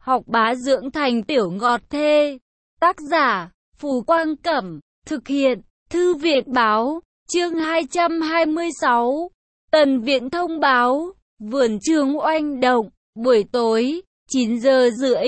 học bá dưỡng thành tiểu ngọt thê. Tác giả, Phù Quang Cẩm, thực hiện, Thư viện Báo, chương 226. Tần Viện thông báo, vườn trường oanh động, buổi tối, 9 giờ rưỡi,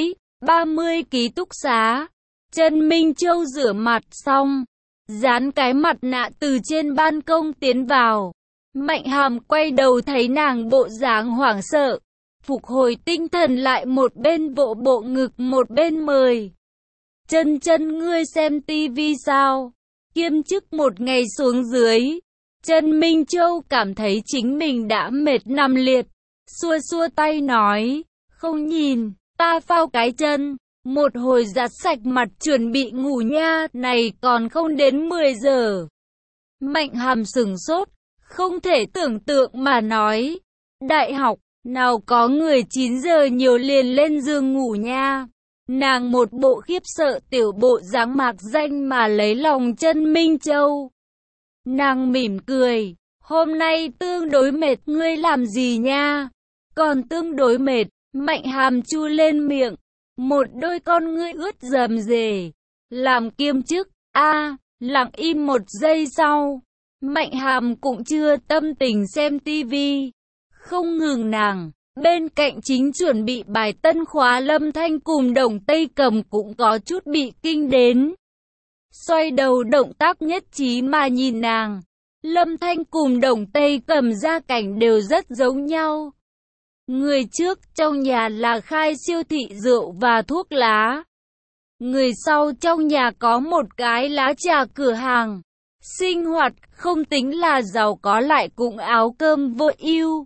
30 ký túc xá. Trần Minh Châu rửa mặt xong, dán cái mặt nạ từ trên ban công tiến vào. Mạnh Hàm quay đầu thấy nàng bộ dáng hoảng sợ, phục hồi tinh thần lại, một bên vỗ bộ ngực một bên mời. Chân chân, ngươi xem tivi sao? Kiêm chức một ngày xuống dưới. Trần Minh Châu cảm thấy chính mình đã mệt nằm liệt, xua xua tay nói, không nhìn, ta phao cái chân, một hồi giặt sạch mặt chuẩn bị ngủ nha, này còn không đến 10 giờ. Mạnh Hàm sửng sốt, không thể tưởng tượng mà nói, đại học, nào có người 9 giờ nhiều liền lên giường ngủ nha. Nàng một bộ khiếp sợ tiểu bộ dáng mạc danh mà lấy lòng Trần Minh Châu. Nàng mỉm cười, hôm nay tương đối mệt, ngươi làm gì nha? Còn tương đối mệt, Mạnh Hàm chu lên miệng, một đôi con ngươi ướt rầm rề. Làm kiêm chức, lặng im một giây sau, Mạnh Hàm cũng chưa tâm tình xem tivi. Không ngừng nàng, bên cạnh chính chuẩn bị bài tân khóa Lâm Thanh cùng Đồng Tây Cầm cũng có chút bị kinh đến. Xoay đầu động tác nhất trí mà nhìn nàng. Lâm Thanh cùng Đồng Tây Cầm gia cảnh đều rất giống nhau. Người trước trong nhà là khai siêu thị rượu và thuốc lá. Người sau trong nhà có một cái lá trà cửa hàng. Sinh hoạt không tính là giàu có, lại cũng áo cơm vô ưu.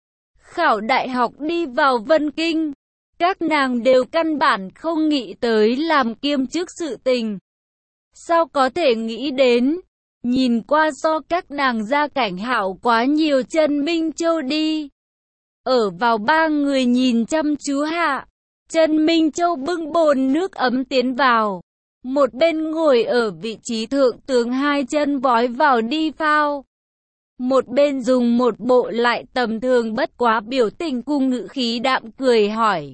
Khảo đại học đi vào Vân Kinh, các nàng đều căn bản không nghĩ tới làm kiêm chức sự tình. Sao có thể nghĩ đến, nhìn qua so các nàng gia cảnh hảo quá nhiều. Trần Minh Châu đi. Ở vào ba người nhìn chăm chú hạ, Trần Minh Châu bưng bồn nước ấm tiến vào. Một bên ngồi ở vị trí thượng tướng, hai chân vói vào đi phao. Một bên dùng một bộ lại tầm thường bất quá biểu tình cùng ngữ khí đạm cười hỏi.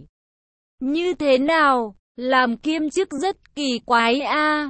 Như thế nào, làm kiêm chức rất kỳ quái a.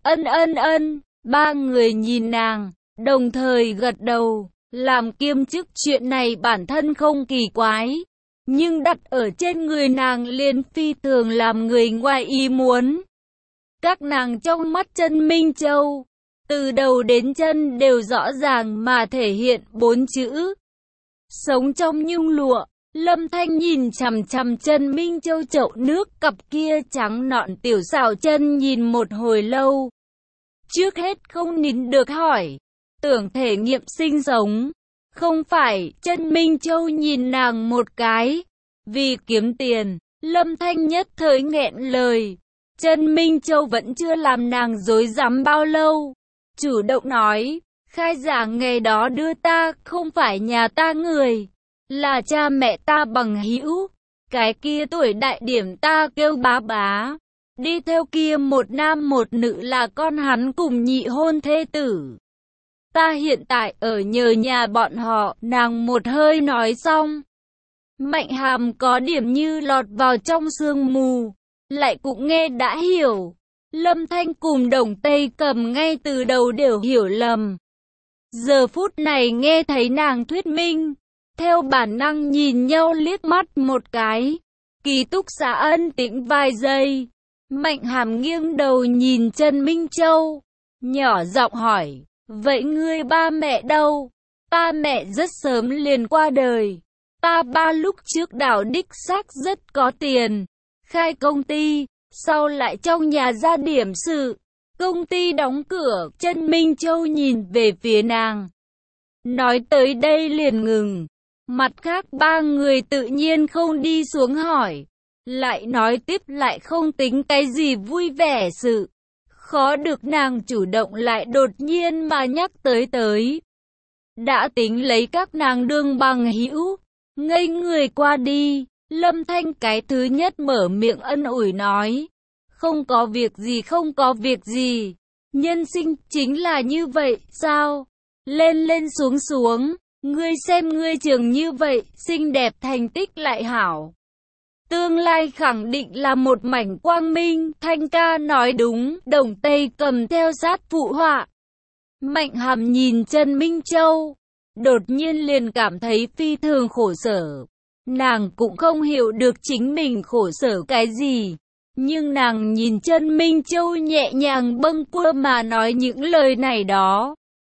Ân, ba người nhìn nàng, đồng thời gật đầu. Làm kiêm chức chuyện này bản thân không kỳ quái, nhưng đặt ở trên người nàng liền phi thường làm người ngoài ý muốn. Các nàng trong mắt Trần Minh Châu, từ đầu đến chân đều rõ ràng mà thể hiện 4 chữ. Sống trong nhung lụa. Lâm Thanh nhìn chằm chằm Trần Minh Châu chậu nước, cặp kia trắng nõn tiểu xảo chân nhìn một hồi lâu. Trước hết không nín được hỏi, tưởng thể nghiệm sinh sống, không phải? Trần Minh Châu nhìn nàng một cái, vì kiếm tiền. Lâm Thanh nhất thời nghẹn lời. Trần Minh Châu vẫn chưa làm nàng dối dám bao lâu, chủ động nói, khai giảng ngày đó đưa ta không phải nhà ta người, là cha mẹ ta bằng hữu. Cái kia tuổi đại điểm ta kêu bá bá. Đi theo kia một nam một nữ là con hắn cùng nhị hôn thê tử. Ta hiện tại ở nhờ nhà bọn họ. Nàng một hơi nói xong, Mạnh Hàm có điểm như lọt vào trong sương mù, lại cũng nghe đã hiểu. Lâm Thanh cùng Đồng Tây Cầm ngay từ đầu đều hiểu lầm. Giờ phút này nghe thấy nàng thuyết minh, theo bản năng nhìn nhau liếc mắt một cái. Ký túc xá ân tĩnh vài giây. Mạnh Hàm nghiêng đầu nhìn Trần Minh Châu, nhỏ giọng hỏi, vậy ngươi ba mẹ đâu? Ta mẹ rất sớm liền qua đời. Ta ba lúc trước đảo đích xác rất có tiền, khai công ty, sau lại trong nhà ra điểm sự, công ty đóng cửa. Trần Minh Châu nhìn về phía nàng, nói tới đây liền ngừng. Mặt khác ba người tự nhiên không đi xuống hỏi, lại nói tiếp lại không tính cái gì vui vẻ sự. Khó được nàng chủ động lại đột nhiên mà nhắc tới. Đã tính lấy các nàng đương bằng hữu, ngây người qua đi. Lâm Thanh cái thứ nhất mở miệng ân ủi nói, không có việc gì. Nhân sinh chính là như vậy sao? Lên xuống. Ngươi xem ngươi trường như vậy, xinh đẹp thành tích lại hảo. tương lai khẳng định là một mảnh quang minh. Thanh ca nói đúng, Đồng Tây cầm theo sát phụ họa. Mạnh Hàm nhìn Trần Minh Châu, đột nhiên liền cảm thấy phi thường khổ sở. Nàng cũng không hiểu được chính mình khổ sở cái gì. Nhưng nàng nhìn Trần Minh Châu nhẹ nhàng bâng quơ mà nói những lời này đó.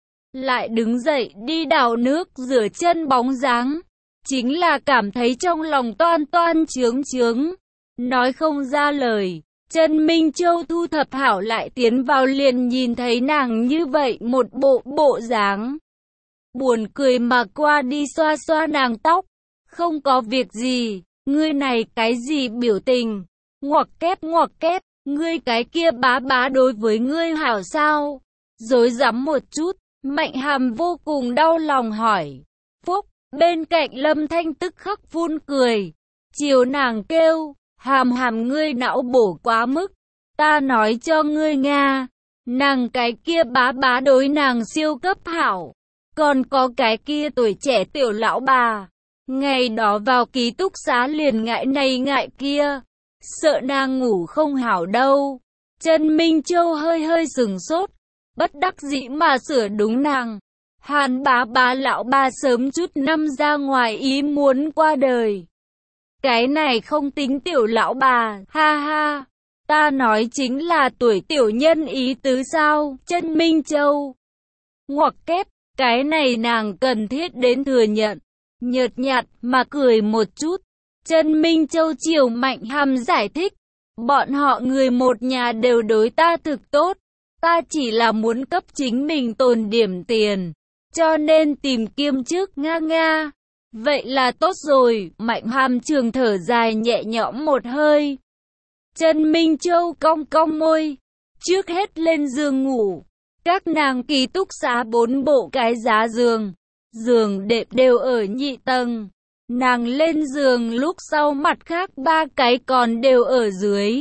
Lại đứng dậy đi đảo nước rửa chân bóng dáng. Chính là cảm thấy trong lòng toan toan chướng chướng. Nói không ra lời. Trần Minh Châu thu thập hảo lại tiến vào liền nhìn thấy nàng như vậy một bộ dáng. Buồn cười mà qua đi xoa xoa nàng tóc. Không có việc gì, ngươi này cái gì biểu tình. Ngoặc kép, ngươi cái kia bá đối với ngươi hảo sao? Dối rắm một chút, Mạnh Hàm vô cùng đau lòng hỏi. Phúc, bên cạnh Lâm Thanh tức khắc phun cười. Chiều nàng kêu, Hàm ngươi não bổ quá mức. Ta nói cho ngươi Nga, nàng cái kia bá đối nàng siêu cấp hảo. Còn có cái kia tuổi trẻ tiểu lão bà. Ngày đó vào ký túc xá liền ngại này ngại kia. Sợ nàng ngủ không hảo đâu. Trần Minh Châu hơi sừng sốt. Bất đắc dĩ mà sửa đúng nàng. Hàn bá lão bà sớm chút năm ra ngoài ý muốn qua đời. Cái này không tính tiểu lão bà, ha ha. Ta nói chính là tuổi tiểu nhân ý tứ sao, Trần Minh Châu. Ngoặc kép, cái này nàng cần thiết đến thừa nhận. Nhợt nhạt mà cười một chút. Trần Minh Châu chiều Mạnh Hàm giải thích. Bọn họ người một nhà đều đối ta thực tốt. Ta chỉ là muốn cấp chính mình tồn điểm tiền. Cho nên tìm kiêm chức nga. Vậy là tốt rồi. Mạnh Hàm trường thở dài nhẹ nhõm một hơi. Trần Minh Châu cong môi. Trước hết lên giường ngủ. Các nàng ký túc xá 4 bộ cái giá giường. Giường đệm đều ở nhị tầng. Nàng lên giường lúc sau mặt khác 3 cái còn đều ở dưới.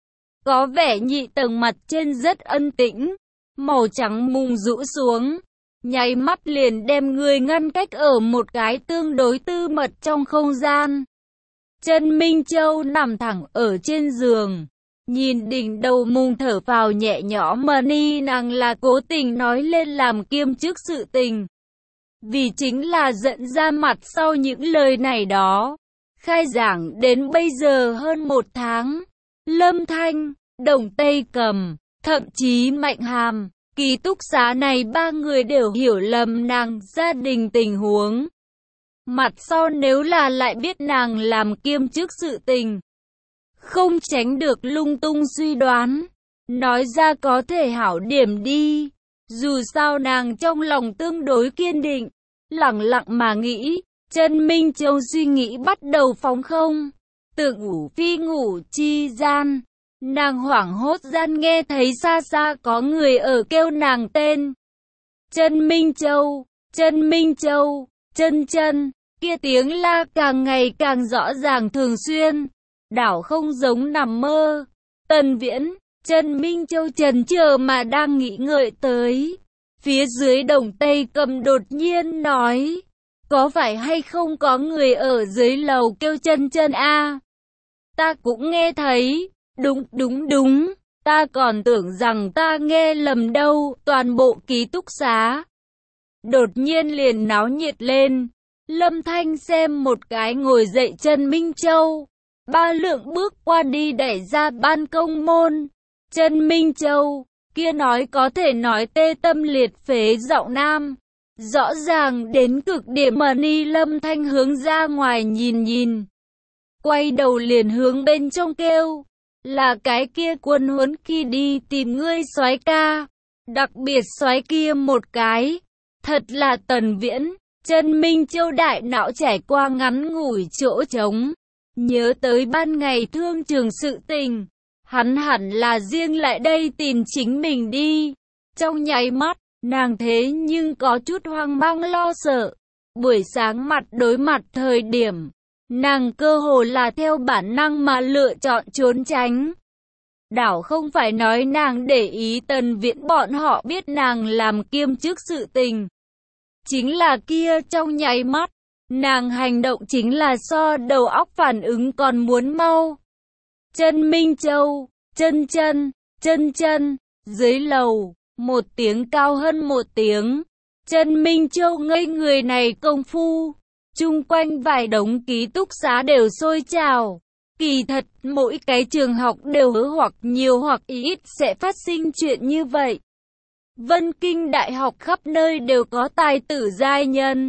Có vẻ nhị tầng mặt trên rất ân tĩnh. Màu trắng mùng rũ xuống. Nháy mắt liền đem người ngăn cách ở một cái tương đối tư mật trong không gian. Trần Minh Châu nằm thẳng ở trên giường. Nhìn đỉnh đầu mùng thở phào nhẹ nhõm mà ni nàng là cố tình nói lên làm kiêm chức sự tình. Vì chính là giận ra mặt sau những lời này đó. Khai giảng đến bây giờ hơn 1 tháng. Lâm Thanh, Đồng Tây Cầm, thậm chí Mạnh Hàm, ký túc xá này 3 người đều hiểu lầm nàng gia đình tình huống. Mặt sau nếu là lại biết nàng làm kiêm chức sự tình, không tránh được lung tung suy đoán. Nói ra có thể hảo điểm đi. Dù sao nàng trong lòng tương đối kiên định. Lặng lặng mà nghĩ, Trần Minh Châu suy nghĩ bắt đầu phóng không. Tưởng ngủ phi ngủ chi gian. Nàng hoảng hốt gian nghe thấy xa xa có người ở kêu nàng tên. Trần Minh Châu, chân, kia tiếng la càng ngày càng rõ ràng thường xuyên. Đảo không giống nằm mơ. Tần Viễn, Trần Minh Châu chần chờ mà đang nghĩ ngợi tới. Phía dưới Đồng Tây Cầm đột nhiên nói. Có phải hay không có người ở dưới lầu kêu chân a? Ta cũng nghe thấy. Đúng. Ta còn tưởng rằng ta nghe lầm đâu. Toàn bộ ký túc xá đột nhiên liền náo nhiệt lên. Lâm Thanh xem một cái ngồi dậy Trần Minh Châu. 3 lượng bước qua đi đẩy ra ban công môn. Trần Minh Châu, kia nói có thể nói tê tâm liệt phế giọng nam. Rõ ràng đến cực điểm mà ni Lâm Thanh hướng ra ngoài nhìn. Quay đầu liền hướng bên trong kêu. Là cái kia quân huấn khi đi tìm ngươi soái ca. Đặc biệt soái kia một cái. Thật là Tần Viễn. Trần Minh Châu đại não trải qua ngắn ngủi chỗ trống. Nhớ tới ban ngày thương trường sự tình. Hắn hẳn là riêng lại đây tìm chính mình đi. Trong nháy mắt, nàng thế nhưng có chút hoang mang lo sợ. Buổi sáng mặt đối mặt thời điểm, nàng cơ hồ là theo bản năng mà lựa chọn trốn tránh. Đảo không phải nói nàng để ý Tần Viễn bọn họ biết nàng làm kiêm chức sự tình. Chính là kia trong nháy mắt, Nàng hành động chính là so đầu óc phản ứng còn muốn mau. Chân Minh Châu, chân chân, chân chân, dưới lầu, một tiếng cao hơn một tiếng. Chân Minh Châu ngây người này công phu. Chung quanh vài đống ký túc xá đều sôi trào. Kỳ thật, mỗi cái trường học đều hoặc nhiều hoặc ít sẽ phát sinh chuyện như vậy. Vân Kinh Đại học khắp nơi đều có tài tử giai nhân.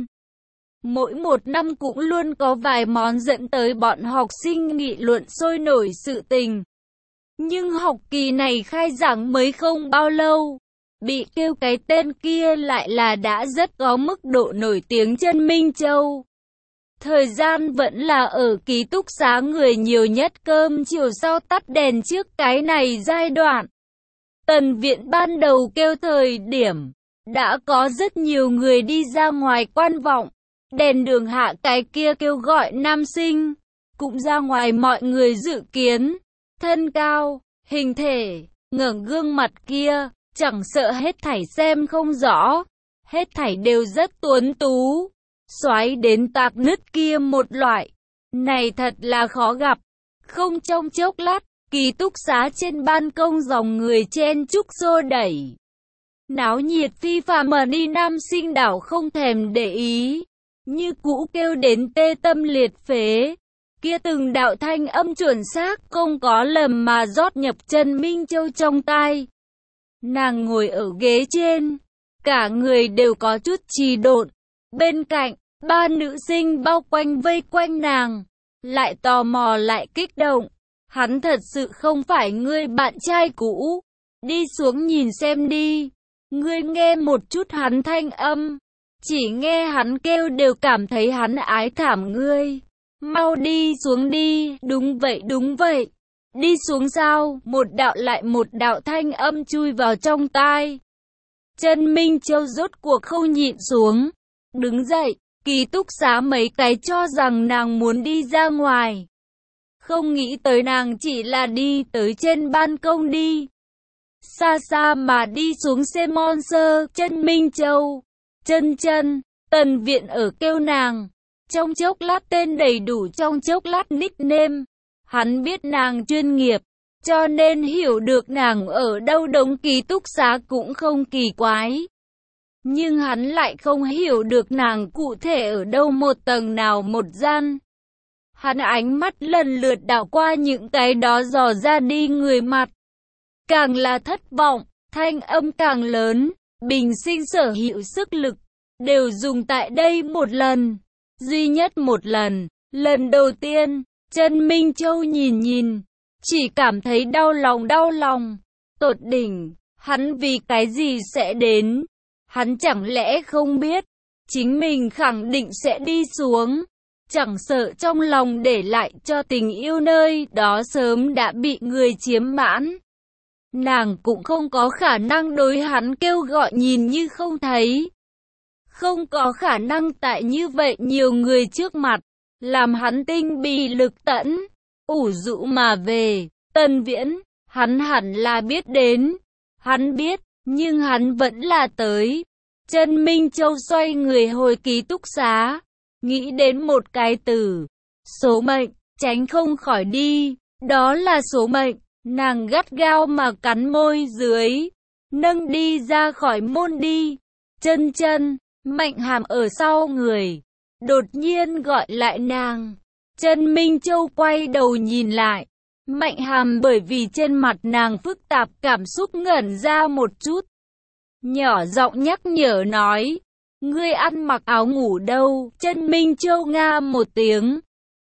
Mỗi một năm cũng luôn có vài món dẫn tới bọn học sinh nghị luận sôi nổi sự tình. Nhưng học kỳ này khai giảng mới không bao lâu, bị kêu cái tên kia lại là đã rất có mức độ nổi tiếng Chân Minh Châu. Thời gian vẫn là ở ký túc xá người nhiều nhất, cơm chiều sau tắt đèn trước cái này giai đoạn. Tần viện ban đầu kêu thời điểm, đã có rất nhiều người đi ra ngoài quan vọng. Đèn đường hạ cái kia kêu gọi nam sinh, cũng ra ngoài mọi người dự kiến. Thân cao, hình thể, ngẩng gương mặt kia, chẳng sợ hết thảy xem không rõ. Hết thảy đều rất tuấn tú, xoáy đến tạc nứt kia một loại. Này thật là khó gặp. Không trong chốc lát, ký túc xá trên ban công dòng người chen chúc xô đẩy. Náo nhiệt phi phàm mà đi, nam sinh đảo không thèm để ý. Như cũ kêu đến tê tâm liệt phế. Kia từng đạo thanh âm chuẩn xác không có lầm mà rót nhập Chân Minh Châu trong tai. Nàng ngồi ở ghế trên, cả người đều có chút trì độn. Bên cạnh, ba nữ sinh bao quanh vây quanh nàng, lại tò mò lại kích động. Hắn thật sự không phải ngươi bạn trai cũ, đi xuống nhìn xem đi. Ngươi nghe một chút hắn thanh âm, chỉ nghe hắn kêu đều cảm thấy hắn ái thảm ngươi. Mau đi xuống đi. Đúng vậy đúng vậy. Đi xuống sao? Một đạo lại một đạo thanh âm chui vào trong tai. Chân Minh Châu rốt cuộc không nhịn xuống, đứng dậy. Ký túc xá mấy cái cho rằng nàng muốn đi ra ngoài, không nghĩ tới nàng chỉ là đi tới trên ban công đi. Xa xa mà đi xuống xe Monster. Chân Minh Châu, chân chân, Tần viện ở kêu nàng. Trong chốc lát tên đầy đủ, trong chốc lát nickname. Hắn biết nàng chuyên nghiệp, cho nên hiểu được nàng ở đâu đống ký túc xá cũng không kỳ quái. Nhưng hắn lại không hiểu được nàng cụ thể ở đâu, một tầng nào một gian. Hắn ánh mắt lần lượt đảo qua những cái đó dò ra đi người mặt. Càng là thất vọng, thanh âm càng lớn. Bình sinh sở hữu sức lực đều dùng tại đây một lần, duy nhất một lần. Lần đầu tiên, Chân Minh Châu nhìn, chỉ cảm thấy đau lòng, tột đỉnh. Hắn vì cái gì sẽ đến? Hắn chẳng lẽ không biết chính mình khẳng định sẽ đi xuống? Chẳng sợ trong lòng để lại cho tình yêu nơi đó sớm đã bị người chiếm mãn. Nàng cũng không có khả năng đối hắn kêu gọi nhìn như không thấy. Không có khả năng tại như vậy nhiều người trước mặt, làm hắn tinh bì lực tẫn, ủ rũ mà về. Tần Viễn, hắn hẳn là biết đến. Hắn biết, nhưng hắn vẫn là tới. Chân Minh Châu xoay người hồi ký túc xá, nghĩ đến một cái từ, số mệnh, tránh không khỏi đi. Đó là số mệnh. Nàng gắt gao mà cắn môi dưới, nâng đi ra khỏi môn đi. Chân chân, Mạnh Hàm ở sau người, đột nhiên gọi lại nàng. Chân Minh Châu quay đầu nhìn lại. Mạnh Hàm bởi vì trên mặt nàng phức tạp cảm xúc ngẩn ra một chút, nhỏ giọng nhắc nhở nói, ngươi ăn mặc áo ngủ đâu? Chân Minh Châu nga một tiếng,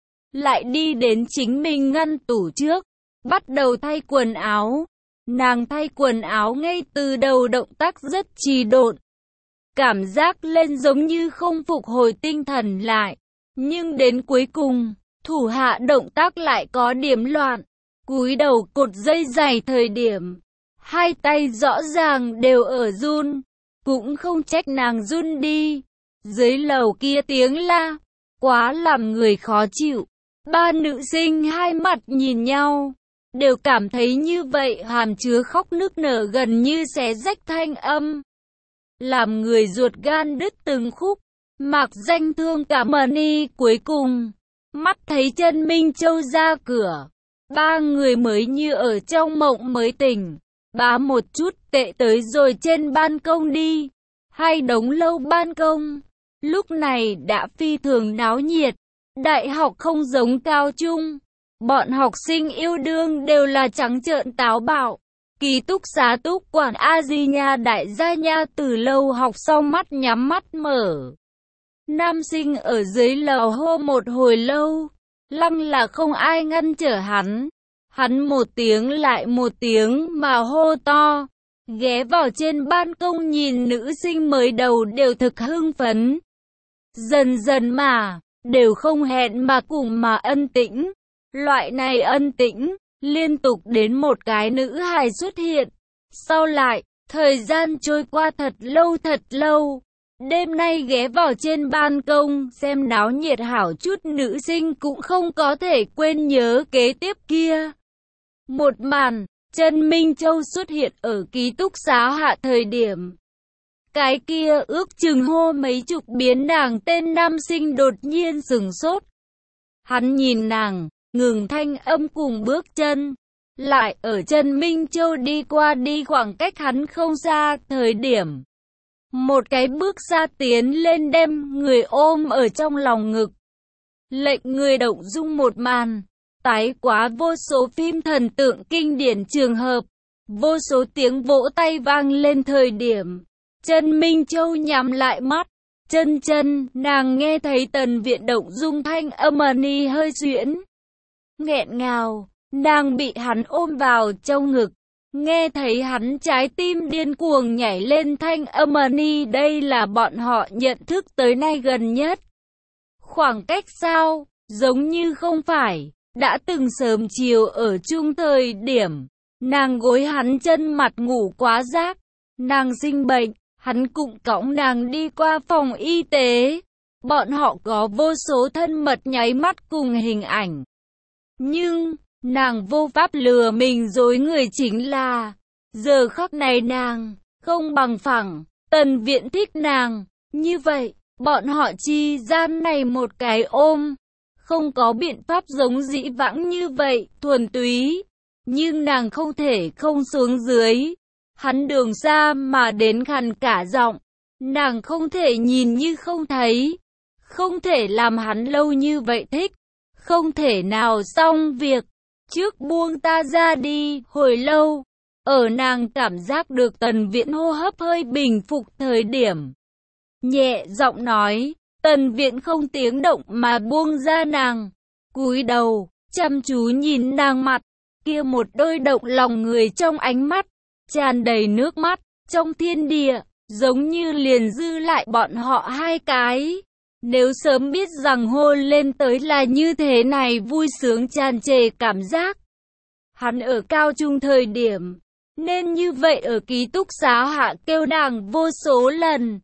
lại đi đến chính mình ngăn tủ trước, bắt đầu thay quần áo. Nàng thay quần áo ngay từ đầu động tác rất trì độn, cảm giác lên giống như không phục hồi tinh thần lại. Nhưng đến cuối cùng, thủ hạ động tác lại có điểm loạn. Cúi đầu cột dây giày thời điểm, hai tay rõ ràng đều ở run. Cũng không trách nàng run đi. Dưới lầu kia tiếng la, quá làm người khó chịu. Ba nữ sinh hai mặt nhìn nhau, đều cảm thấy như vậy hàm chứa khóc nức nở gần như xé rách thanh âm, làm người ruột gan đứt từng khúc. Mạc Danh thương cảm ơn. Cuối cùng, mắt thấy Chân Minh Châu ra cửa, ba người mới như ở trong mộng mới tỉnh. Bá một chút tệ tới rồi trên ban công đi. Hai đống lâu ban công, lúc này đã phi thường náo nhiệt. Đại học không giống cao trung. Bọn học sinh yêu đương đều là trắng trợn táo bạo. Ký túc xá túc quản a di nha đại gia nha từ lâu học xong mắt nhắm mắt mở. Nam sinh ở dưới lầu hô một hồi lâu, lăng là không ai ngăn trở hắn. Hắn một tiếng lại một tiếng mà hô to, ghé vào trên ban công nhìn nữ sinh mới đầu đều thực hưng phấn. Dần dần mà, đều không hẹn mà cùng mà ân tĩnh. Loại này ân tĩnh, liên tục đến một cái nữ hài xuất hiện. Sau lại, thời gian trôi qua thật lâu. Đêm nay ghé vào trên ban công xem náo nhiệt hảo chút nữ sinh cũng không có thể quên nhớ kế tiếp kia. Một màn, Chân Minh Châu xuất hiện ở ký túc xá hạ thời điểm. Cái kia ước chừng hô mấy chục biến nàng tên nam sinh đột nhiên sửng sốt. Hắn nhìn nàng, ngừng thanh âm cùng bước chân. Lại ở Chân Minh Châu đi qua đi khoảng cách hắn không xa thời điểm. Một cái bước ra tiến lên đem người ôm ở trong lòng ngực. Lệnh người động dung một màn. Tái quá vô số phim thần tượng kinh điển trường hợp. Vô số tiếng vỗ tay vang lên thời điểm. Chân Minh Châu nhắm lại mắt. Chân, nàng nghe thấy Tần Viện động dung thanh âm hơi xuyễn. Nghẹn ngào, nàng bị hắn ôm vào trong ngực. Nghe thấy hắn trái tim điên cuồng nhảy lên thanh âm đây là bọn họ nhận thức tới nay gần nhất. Khoảng cách sao, giống như không phải, đã từng sớm chiều ở chung thời điểm. Nàng gối hắn chân mặt ngủ quá rác, nàng sinh bệnh, hắn cũng cõng nàng đi qua phòng y tế. Bọn họ có vô số thân mật nháy mắt cùng hình ảnh. Nhưng, nàng vô pháp lừa mình dối người chính là, giờ khắc này nàng, không bằng phẳng, Tần Viện thích nàng. Như vậy, bọn họ chi gian này một cái ôm, không có biện pháp giống dĩ vãng như vậy, thuần túy. Nhưng nàng không thể không xuống dưới. Hắn đường xa mà đến khàn cả giọng. Nàng không thể nhìn như không thấy. Không thể làm hắn lâu như vậy thích. Không thể nào xong việc. Trước buông ta ra đi, hồi lâu. Ở nàng cảm giác được Tần Viễn hô hấp hơi bình phục thời điểm. Nhẹ giọng nói, Tần Viễn không tiếng động mà buông ra nàng. Cúi đầu, chăm chú nhìn nàng mặt. Kia một đôi động lòng người trong ánh mắt, tràn đầy nước mắt, trong thiên địa, giống như liền dư lại bọn họ hai cái. Nếu sớm biết rằng hôn lên tới là như thế này vui sướng tràn trề cảm giác. Hắn ở cao trung thời điểm, nên như vậy ở ký túc xá hạ kêu nàng vô số lần.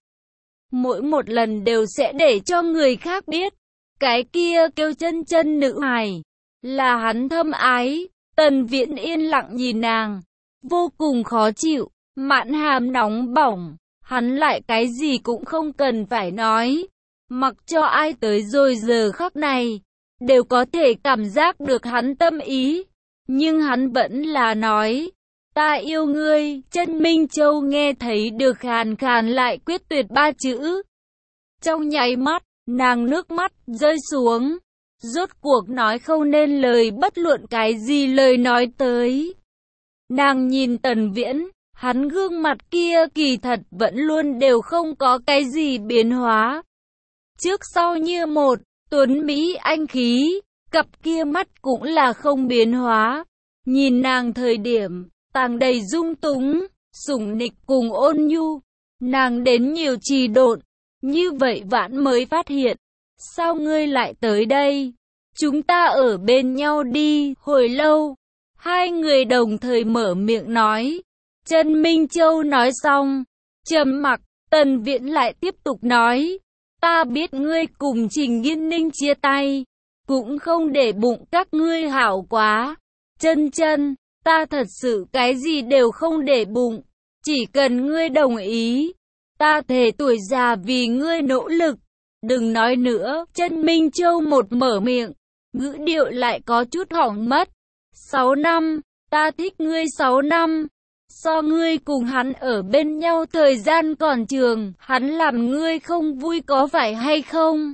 Mỗi một lần đều sẽ để cho người khác biết, cái kia kêu chân nữ hài, là hắn thâm ái. Tần Viễn yên lặng nhìn nàng, vô cùng khó chịu, mạn hàm nóng bỏng, hắn lại cái gì cũng không cần phải nói. Mặc cho ai tới rồi giờ khắc này, đều có thể cảm giác được hắn tâm ý. Nhưng hắn vẫn là nói, ta yêu ngươi. Chân Minh Châu nghe thấy được khàn khàn lại quyết tuyệt ba chữ. Trong nháy mắt, nàng nước mắt rơi xuống. Rốt cuộc nói không nên lời bất luận cái gì lời nói tới. Nàng nhìn Tần Viễn, hắn gương mặt kia kỳ thật vẫn luôn đều không có cái gì biến hóa. Trước sau như một, tuấn mỹ anh khí, cặp kia mắt cũng là không biến hóa. Nhìn nàng thời điểm, tàng đầy dung túng, sủng nịch cùng ôn nhu. Nàng đến nhiều trì độn, như vậy Vãn mới phát hiện. Sao ngươi lại tới đây? Chúng ta ở bên nhau đi. Hồi lâu, hai người đồng thời mở miệng nói. Chân Minh Châu nói xong, trầm mặc. Tần Viễn lại tiếp tục nói. Ta biết ngươi cùng Trình Nghiên Ninh chia tay, cũng không để bụng các ngươi hảo quá. Chân, ta thật sự cái gì đều không để bụng. Chỉ cần ngươi đồng ý, ta thề tuổi già vì ngươi nỗ lực. Đừng nói nữa, Chân Minh Châu một mở miệng, ngữ điệu lại có chút hỏng mất. 6 năm, ta thích ngươi 6 năm. So ngươi cùng hắn ở bên nhau thời gian còn trường, hắn làm ngươi không vui có phải hay không?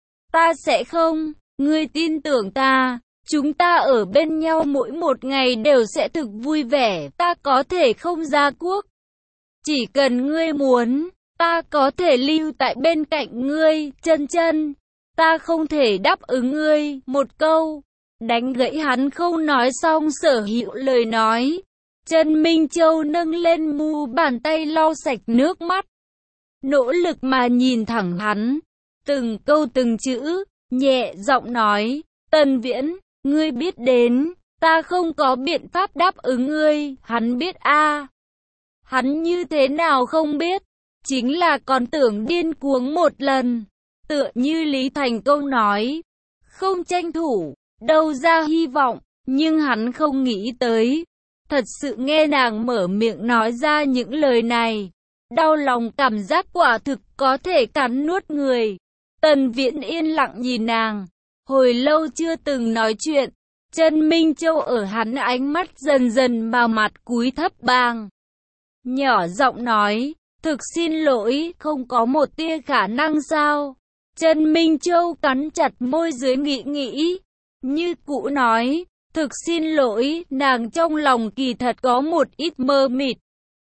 Ta sẽ không, ngươi tin tưởng ta, chúng ta ở bên nhau mỗi một ngày đều sẽ thực vui vẻ, ta có thể không ra quốc. Chỉ cần ngươi muốn, ta có thể lưu tại bên cạnh ngươi, Chân Chân. Ta không thể đáp ứng ngươi, một câu. Đánh gãy hắn không nói xong Sở Hữu lời nói. Chân Minh Châu nâng lên mu bàn tay lau sạch nước mắt. Nỗ lực mà nhìn thẳng hắn. Từng câu từng chữ, nhẹ giọng nói. Tần Viễn, ngươi biết đến, ta không có biện pháp đáp ứng ngươi. Hắn biết a. Hắn như thế nào không biết. Chính là còn tưởng điên cuồng một lần. Tựa như Lý Thành Công nói. Không tranh thủ, đâu ra hy vọng. Nhưng hắn không nghĩ tới. Thật sự nghe nàng mở miệng nói ra những lời này. Đau lòng cảm giác quả thực có thể cắn nuốt người. Tần Viễn yên lặng nhìn nàng. Hồi lâu chưa từng nói chuyện. Chân Minh Châu ở hắn ánh mắt dần dần mà mặt cúi thấp bang. Nhỏ giọng nói. Thực xin lỗi, không có một tia khả năng sao? Chân Minh Châu cắn chặt môi dưới nghĩ. Như cũ nói. Thực xin lỗi, nàng trong lòng kỳ thật có một ít mơ mịt.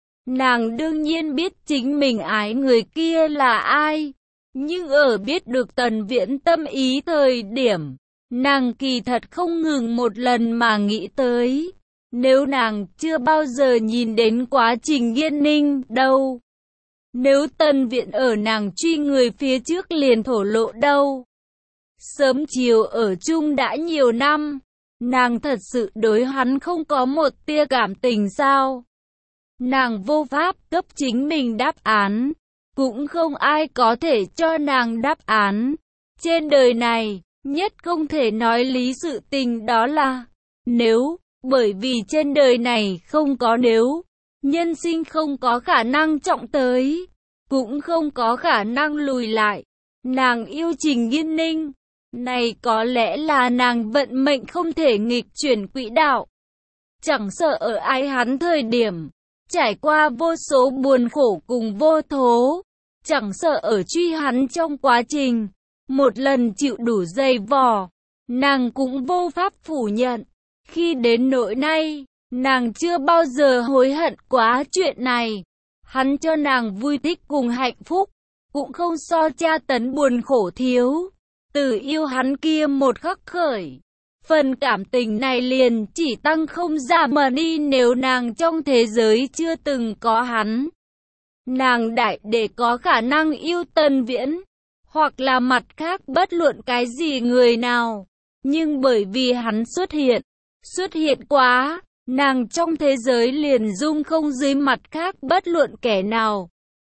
Nàng đương nhiên biết chính mình ái người kia là ai. Nhưng ở biết được Tần Viễn tâm ý thời điểm, nàng kỳ thật không ngừng một lần mà nghĩ tới. Nếu nàng chưa bao giờ nhìn đến quá trình Yên Ninh đâu. Nếu Tần Viễn ở nàng truy người phía trước liền thổ lộ đâu. Sớm chiều ở chung đã nhiều năm. Nàng thật sự đối hắn không có một tia cảm tình sao? Nàng vô pháp cấp chính mình đáp án. Cũng không ai có thể cho nàng đáp án. Trên đời này, nhất không thể nói lý sự tình đó là nếu, bởi vì trên đời này không có nếu. Nhân sinh không có khả năng trọng tới, cũng không có khả năng lùi lại. Nàng yêu Trình Yên Ninh. Này có lẽ là nàng vận mệnh không thể nghịch chuyển quỹ đạo. Chẳng sợ ở ái hắn thời điểm, trải qua vô số buồn khổ cùng vô thố. Chẳng sợ ở truy hắn trong quá trình, một lần chịu đủ dày vò, nàng cũng vô pháp phủ nhận. Khi đến nỗi nay, nàng chưa bao giờ hối hận quá chuyện này. Hắn cho nàng vui thích cùng hạnh phúc, cũng không so tra tấn buồn khổ thiếu. Từ yêu hắn kia một khắc khởi, phần cảm tình này liền chỉ tăng không giảm mà đi nếu nàng trong thế giới chưa từng có hắn. Nàng đại để có khả năng yêu Tần Viễn, hoặc là mặt khác bất luận cái gì người nào. Nhưng bởi vì hắn xuất hiện quá, nàng trong thế giới liền dung không dưới mặt khác bất luận kẻ nào.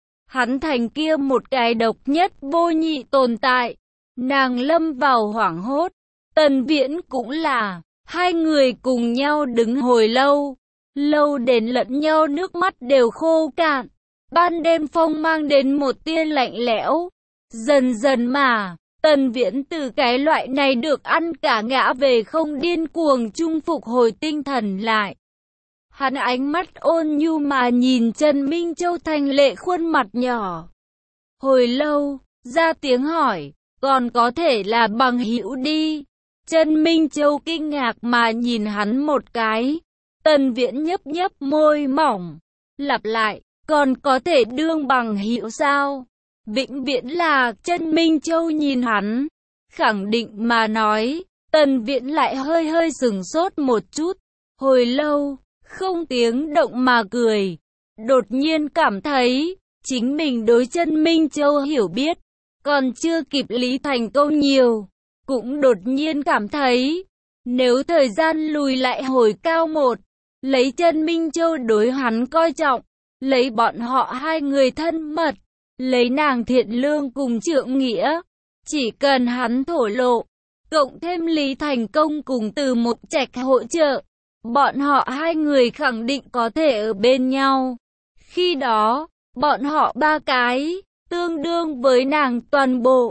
Hắn thành kia một cái độc nhất vô nhị tồn tại. Nàng lâm vào hoảng hốt. Tần Viễn cũng là. Hai người cùng nhau đứng hồi lâu. Lâu đến lẫn nhau nước mắt đều khô cạn. Ban đêm phong mang đến một tia lạnh lẽo. Dần dần mà, Tần Viễn từ cái loại này được ăn cả ngã về không điên cuồng chung phục hồi tinh thần lại. Hắn ánh mắt ôn nhu mà nhìn Trần Minh Châu thanh lệ khuôn mặt nhỏ. Hồi lâu, ra tiếng hỏi, còn có thể là bằng hữu đi. Trần Minh Châu kinh ngạc mà nhìn hắn một cái. Tần Viễn nhấp nhấp môi mỏng, lặp lại, còn có thể đương bằng hữu sao? Vĩnh viễn là. Trần Minh Châu nhìn hắn, khẳng định mà nói. Tần Viễn lại hơi sửng sốt một chút. Hồi lâu, không tiếng động mà cười. Đột nhiên cảm thấy, chính mình đối Trần Minh Châu hiểu biết, còn chưa kịp Lý Thành Công nhiều. Cũng đột nhiên cảm thấy, nếu thời gian lùi lại hồi cao một, lấy Trần Minh Châu đối hắn coi trọng, lấy bọn họ hai người thân mật, lấy nàng thiện lương cùng trượng nghĩa, chỉ cần hắn thổ lộ, cộng thêm Lý Thành Công cùng Từ Một Trạch hỗ trợ, bọn họ hai người khẳng định có thể ở bên nhau. Khi đó, bọn họ ba cái, tương đương với nàng toàn bộ.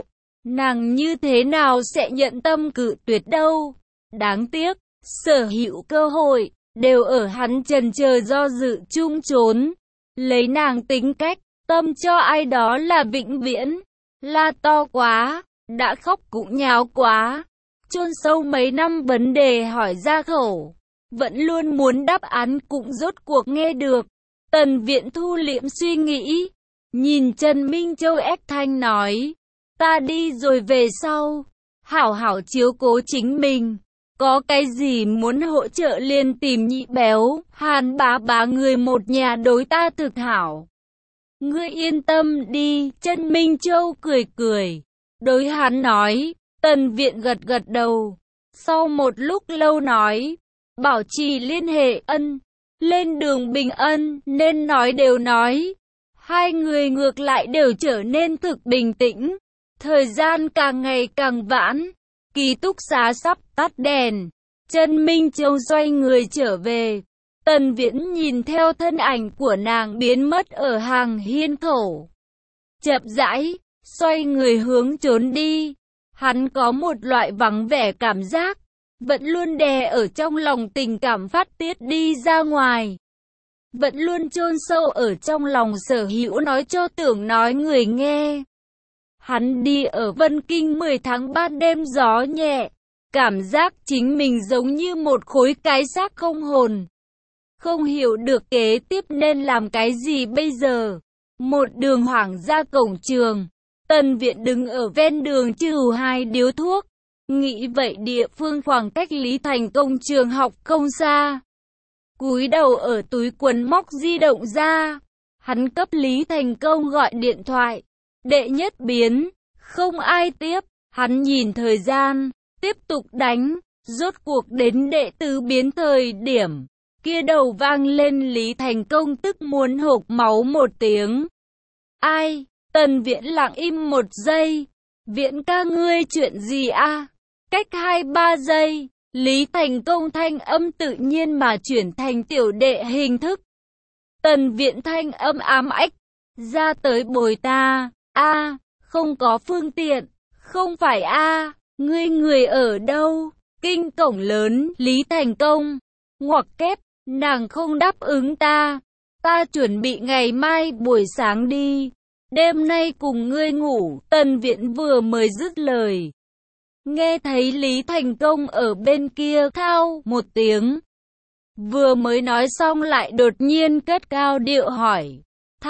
nàng như thế nào sẽ nhận tâm cự tuyệt đâu. Đáng tiếc, sở hữu cơ hội, đều ở hắn chần chờ do dự chung trốn. Lấy nàng tính cách, tâm cho ai đó là vĩnh viễn. La to quá, đã khóc cũng nháo quá. Chôn sâu mấy năm vấn đề hỏi ra khẩu, vẫn luôn muốn đáp án cũng rốt cuộc nghe được. Tần Viễn thu liễm suy nghĩ, nhìn Trần Minh Châu ép thanh nói, ta đi rồi về sau, hảo hảo chiếu cố chính mình. Có cái gì muốn hỗ trợ liền tìm Nhị Béo, Hàn bá bá người một nhà đối ta thực hảo. Ngươi yên tâm đi, Trần Minh Châu cười cười. Đối hắn nói, Tần Viễn gật gật đầu. Sau một lúc lâu nói, bảo trì liên hệ ân, lên đường bình ân, nên nói đều nói. Hai người ngược lại đều trở nên thực bình tĩnh. Thời gian càng ngày càng vãn, ký túc xá sắp tắt đèn. Trần Minh Châu xoay người trở về. Tần Viễn nhìn theo thân ảnh của nàng biến mất ở hàng hiên khẩu. Chậm rãi, xoay người hướng trốn đi. Hắn có một loại vắng vẻ cảm giác, vẫn luôn đè ở trong lòng tình cảm phát tiết đi ra ngoài. Vẫn luôn chôn sâu ở trong lòng sở hữu nói cho tưởng nói người nghe. Hắn đi ở Vân Kinh 10 tháng ban đêm gió nhẹ, cảm giác chính mình giống như một khối cái xác không hồn. Không hiểu được kế tiếp nên làm cái gì bây giờ. Một đường hoảng ra cổng trường, Tần Viễn đứng ở ven đường trừ hai điếu thuốc. Nghĩ vậy địa phương khoảng cách Lý Thành Công trường học không xa. Cúi đầu ở túi quần móc di động ra. Hắn cấp Lý Thành Công gọi điện thoại. Đệ nhất biến, không ai tiếp. Hắn nhìn thời gian, tiếp tục đánh. Rốt cuộc đến đệ tứ biến thời điểm. Kia đầu vang lên Lý Thành Công tức muốn hộc máu một tiếng. Ai? Tần Viễn lặng im một giây. Viễn ca ngươi chuyện gì a? Cách 2-3 giây, Lý Thành Công thanh âm tự nhiên mà chuyển thành tiểu đệ hình thức. Tần Viễn thanh âm ám ách, ra tới bồi ta. A, không có phương tiện. Không phải a, ngươi người ở đâu? Kinh cổng lớn, Lý Thành Công. Ngoặc kép, nàng không đáp ứng ta. Ta chuẩn bị ngày mai buổi sáng đi. Đêm nay cùng ngươi ngủ. Tần Viễn vừa mới dứt lời, nghe thấy Lý Thành Công ở bên kia thao một tiếng. Vừa mới nói xong lại đột nhiên cất cao điệu hỏi.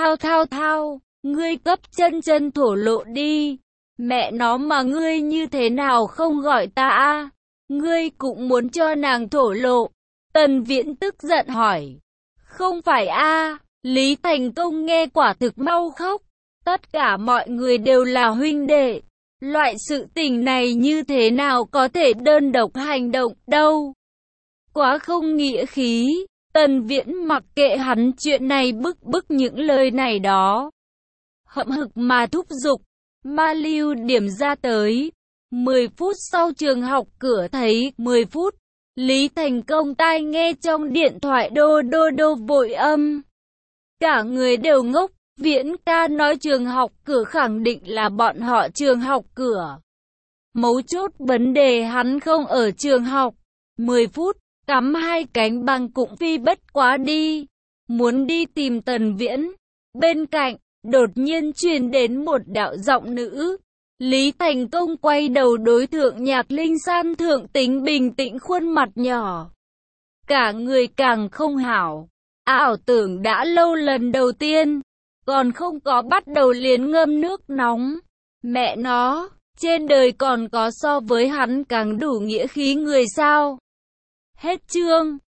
Thao, ngươi cấp chân thổ lộ đi. Mẹ nó mà ngươi như thế nào không gọi ta a? Ngươi cũng muốn cho nàng thổ lộ. Tần Viễn tức giận hỏi. Không phải a? Lý Thành Công nghe quả thực mau khóc. Tất cả mọi người đều là huynh đệ. Loại sự tình này như thế nào có thể đơn độc hành động đâu. Quá không nghĩa khí. Tần Viễn mặc kệ hắn chuyện này bức những lời này đó. Hậm hực mà thúc giục. Ma lưu điểm ra tới. 10 phút sau trường học cửa thấy 10 phút. Lý Thành Công tai nghe trong điện thoại đô vội âm. Cả người đều ngốc. Viễn ca nói trường học cửa khẳng định là bọn họ trường học cửa. Mấu chốt vấn đề hắn không ở trường học. 10 phút, cắm hai cánh bằng cũng phi bất quá đi. Muốn đi tìm Tần Viễn. Bên cạnh, đột nhiên truyền đến một đạo giọng nữ. Lý Thành Công quay đầu đối thượng Nhạc Linh San thượng tính bình tĩnh khuôn mặt nhỏ. Cả người càng không hảo. Ảo tưởng đã lâu lần đầu tiên. Còn không có bắt đầu liền ngâm nước nóng. Mẹ nó, trên đời còn có so với hắn càng đủ nghĩa khí người sao? Hết chương.